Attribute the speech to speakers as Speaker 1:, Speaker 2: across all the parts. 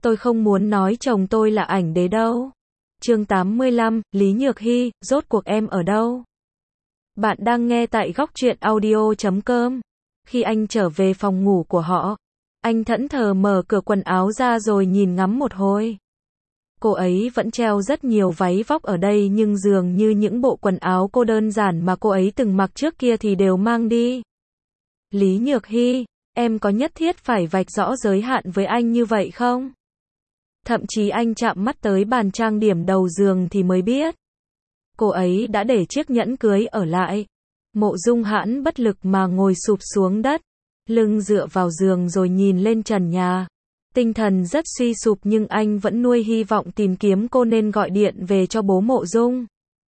Speaker 1: Tôi không muốn nói chồng tôi là ảnh đế đâu. Chương 85, Lý Nhược Hy, rốt cuộc em ở đâu? Bạn đang nghe tại góc truyện audio.com. Khi anh trở về phòng ngủ của họ, anh thẫn thờ mở cửa quần áo ra rồi nhìn ngắm một hồi. Cô ấy vẫn treo rất nhiều váy vóc ở đây nhưng dường như những bộ quần áo cô đơn giản mà cô ấy từng mặc trước kia thì đều mang đi. Lý Nhược Hy, em có nhất thiết phải vạch rõ giới hạn với anh như vậy không? Thậm chí anh chạm mắt tới bàn trang điểm đầu giường thì mới biết. Cô ấy đã để chiếc nhẫn cưới ở lại. Mộ Dung Hãn bất lực mà ngồi sụp xuống đất, lưng dựa vào giường rồi nhìn lên trần nhà. Tinh thần rất suy sụp nhưng anh vẫn nuôi hy vọng tìm kiếm cô nên gọi điện về cho bố Mộ Dung.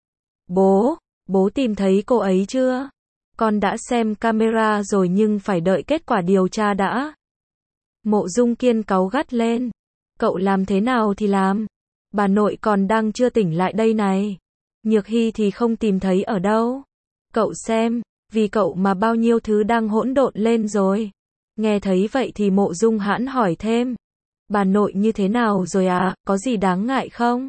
Speaker 1: Bố tìm thấy cô ấy chưa? Con đã xem camera rồi nhưng phải đợi kết quả điều tra đã. Mộ Dung Kiên cáu gắt lên. Cậu làm thế nào thì làm. Bà nội còn đang chưa tỉnh lại đây này. Nhược Hy thì không tìm thấy ở đâu. Cậu xem, vì cậu mà bao nhiêu thứ đang hỗn độn lên rồi. Nghe thấy vậy thì Mộ Dung Hãn hỏi thêm. Bà nội như thế nào rồi à, có gì đáng ngại không?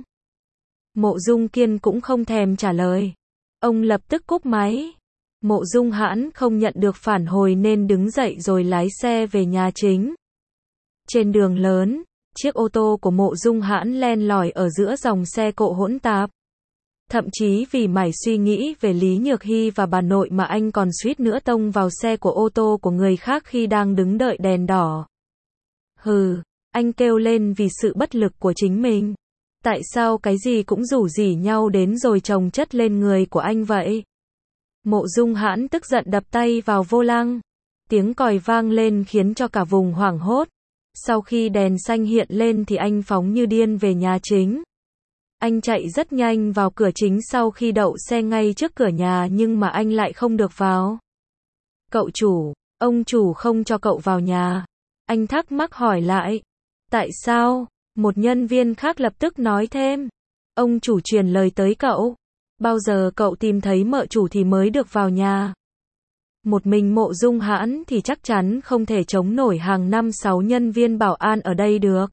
Speaker 1: Mộ Dung Kiên cũng không thèm trả lời. Ông lập tức cúp máy. Mộ Dung Hãn không nhận được phản hồi nên đứng dậy rồi lái xe về nhà chính. Trên đường lớn, chiếc ô tô của Mộ Dung Hãn len lỏi ở giữa dòng xe cộ hỗn tạp. Thậm chí vì mải suy nghĩ về Lý Nhược Hy và bà nội mà anh còn suýt nữa tông vào xe của ô tô của người khác khi đang đứng đợi đèn đỏ. Hừ, anh kêu lên vì sự bất lực của chính mình. Tại sao cái gì cũng rủ rỉ nhau đến rồi chồng chất lên người của anh vậy? Mộ Dung Hãn tức giận đập tay vào vô lăng. Tiếng còi vang lên khiến cho cả vùng hoảng hốt. Sau khi đèn xanh hiện lên thì anh phóng như điên về nhà chính. Anh chạy rất nhanh vào cửa chính sau khi đậu xe ngay trước cửa nhà nhưng mà anh lại không được vào. Cậu chủ, ông chủ không cho cậu vào nhà. Anh thắc mắc hỏi lại. Tại sao? Một nhân viên khác lập tức nói thêm. Ông chủ truyền lời tới cậu. Bao giờ cậu tìm thấy mợ chủ thì mới được vào nhà. Một mình Mộ Dung Hãn thì chắc chắn không thể chống nổi hàng 5-6 nhân viên bảo an ở đây được.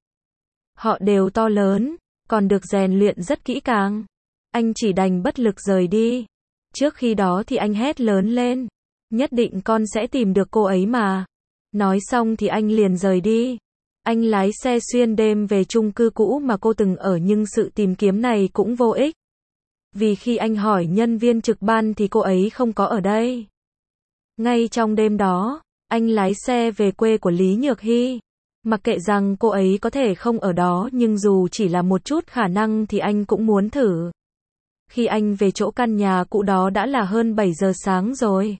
Speaker 1: Họ đều to lớn, còn được rèn luyện rất kỹ càng. Anh chỉ đành bất lực rời đi. Trước khi đó thì anh hét lớn lên. Nhất định con sẽ tìm được cô ấy mà. Nói xong thì anh liền rời đi. Anh lái xe xuyên đêm về chung cư cũ mà cô từng ở nhưng sự tìm kiếm này cũng vô ích. Vì khi anh hỏi nhân viên trực ban thì cô ấy không có ở đây. Ngay trong đêm đó, anh lái xe về quê của Lý Nhược Hy. Mặc kệ rằng cô ấy có thể không ở đó nhưng dù chỉ là một chút khả năng thì anh cũng muốn thử. Khi anh về chỗ căn nhà cũ đó đã là hơn 7 giờ sáng rồi.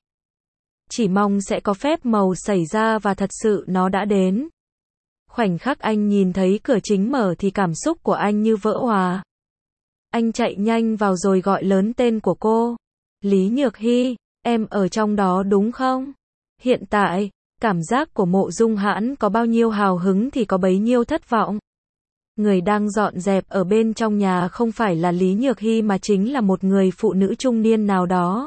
Speaker 1: Chỉ mong sẽ có phép màu xảy ra và thật sự nó đã đến. Khoảnh khắc anh nhìn thấy cửa chính mở thì cảm xúc của anh như vỡ òa. Anh chạy nhanh vào rồi gọi lớn tên của cô. Lý Nhược Hy, em ở trong đó đúng không? Hiện tại, cảm giác của Mộ Dung Hãn có bao nhiêu hào hứng thì có bấy nhiêu thất vọng. Người đang dọn dẹp ở bên trong nhà không phải là Lý Nhược Hy mà chính là một người phụ nữ trung niên nào đó.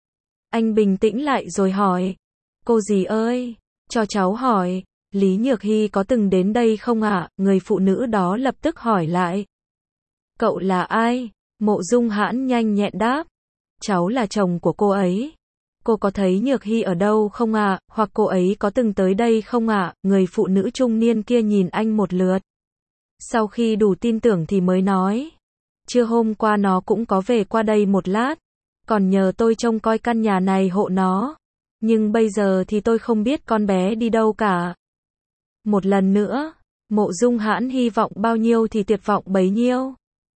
Speaker 1: Anh bình tĩnh lại rồi hỏi. Cô dì ơi, cho cháu hỏi, Lý Nhược Hy có từng đến đây không ạ? Người phụ nữ đó lập tức hỏi lại. Cậu là ai? Mộ Dung Hãn nhanh nhẹn đáp. Cháu là chồng của cô ấy. Cô có thấy Nhược Hy ở đâu không ạ? Hoặc cô ấy có từng tới đây không ạ? Người phụ nữ trung niên kia nhìn anh một lượt. Sau khi đủ tin tưởng thì mới nói. Trưa hôm qua nó cũng có về qua đây một lát. Còn nhờ tôi trông coi căn nhà này hộ nó. Nhưng bây giờ thì tôi không biết con bé đi đâu cả. Một lần nữa, Mộ Dung Hãn hy vọng bao nhiêu thì tuyệt vọng bấy nhiêu.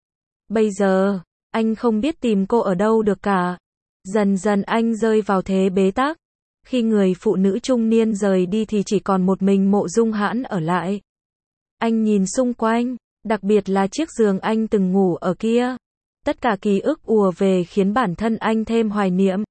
Speaker 1: Bây giờ, anh không biết tìm cô ở đâu được cả. Dần dần anh rơi vào thế bế tắc. Khi người phụ nữ trung niên rời đi thì chỉ còn một mình Mộ Dung Hãn ở lại. Anh nhìn xung quanh, đặc biệt là chiếc giường anh từng ngủ ở kia. Tất cả ký ức ùa về khiến bản thân anh thêm hoài niệm.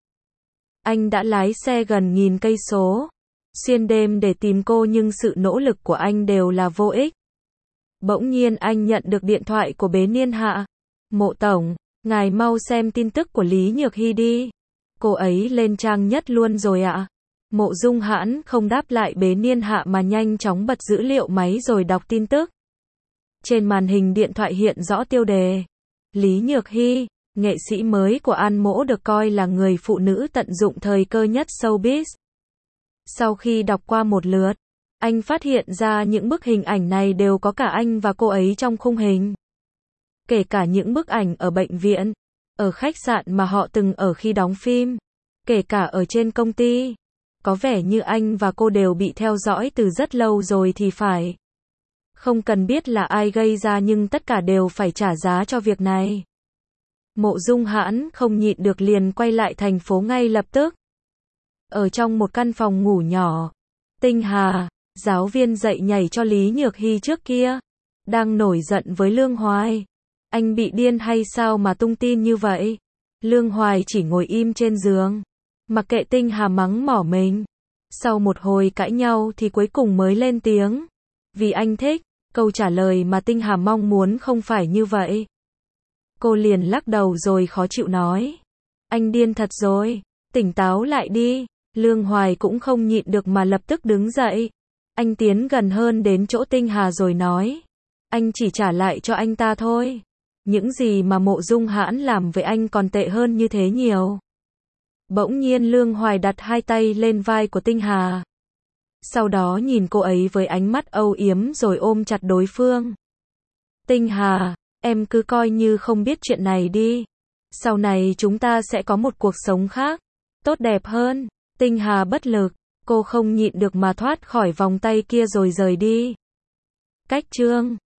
Speaker 1: Anh đã lái xe gần 1000 cây số, xuyên đêm để tìm cô nhưng sự nỗ lực của anh đều là vô ích. Bỗng nhiên anh nhận được điện thoại của Bế Niên Hạ. Mộ tổng, ngài mau xem tin tức của Lý Nhược Hy đi. Cô ấy lên trang nhất luôn rồi ạ. Mộ Dung Hãn không đáp lại Bế Niên Hạ mà nhanh chóng bật dữ liệu máy rồi đọc tin tức. Trên màn hình điện thoại hiện rõ tiêu đề. Lý Nhược Hy, nghệ sĩ mới của An Mỗ được coi là người phụ nữ tận dụng thời cơ nhất showbiz. Sau khi đọc qua một lượt, anh phát hiện ra những bức hình ảnh này đều có cả anh và cô ấy trong khung hình. Kể cả những bức ảnh ở bệnh viện, ở khách sạn mà họ từng ở khi đóng phim, kể cả ở trên công ty. Có vẻ như anh và cô đều bị theo dõi từ rất lâu rồi thì phải. Không cần biết là ai gây ra nhưng tất cả đều phải trả giá cho việc này. Mộ Dung Hãn không nhịn được liền quay lại thành phố ngay lập tức. Ở trong một căn phòng ngủ nhỏ, Tinh Hà, giáo viên dạy nhảy cho Lý Nhược Hy trước kia, đang nổi giận với Lương Hoài. Anh bị điên hay sao mà tung tin như vậy? Lương Hoài chỉ ngồi im trên giường, mặc kệ Tinh Hà mắng mỏ mình. Sau một hồi cãi nhau thì cuối cùng mới lên tiếng. Vì anh thích. Câu trả lời mà Tinh Hà mong muốn không phải như vậy. Cô liền lắc đầu rồi khó chịu nói. Anh điên thật rồi, tỉnh táo lại đi. Lương Hoài cũng không nhịn được mà lập tức đứng dậy. Anh tiến gần hơn đến chỗ Tinh Hà rồi nói. Anh chỉ trả lại cho anh ta thôi. Những gì mà Mộ Dung Hãn làm với anh còn tệ hơn như thế nhiều. Bỗng nhiên Lương Hoài đặt hai tay lên vai của Tinh Hà. Sau đó nhìn cô ấy với ánh mắt âu yếm rồi ôm chặt đối phương. Tinh Hà, em cứ coi như không biết chuyện này đi. Sau này chúng ta sẽ có một cuộc sống khác, tốt đẹp hơn. Tinh Hà bất lực, cô không nhịn được mà thoát khỏi vòng tay kia rồi rời đi. Cách chương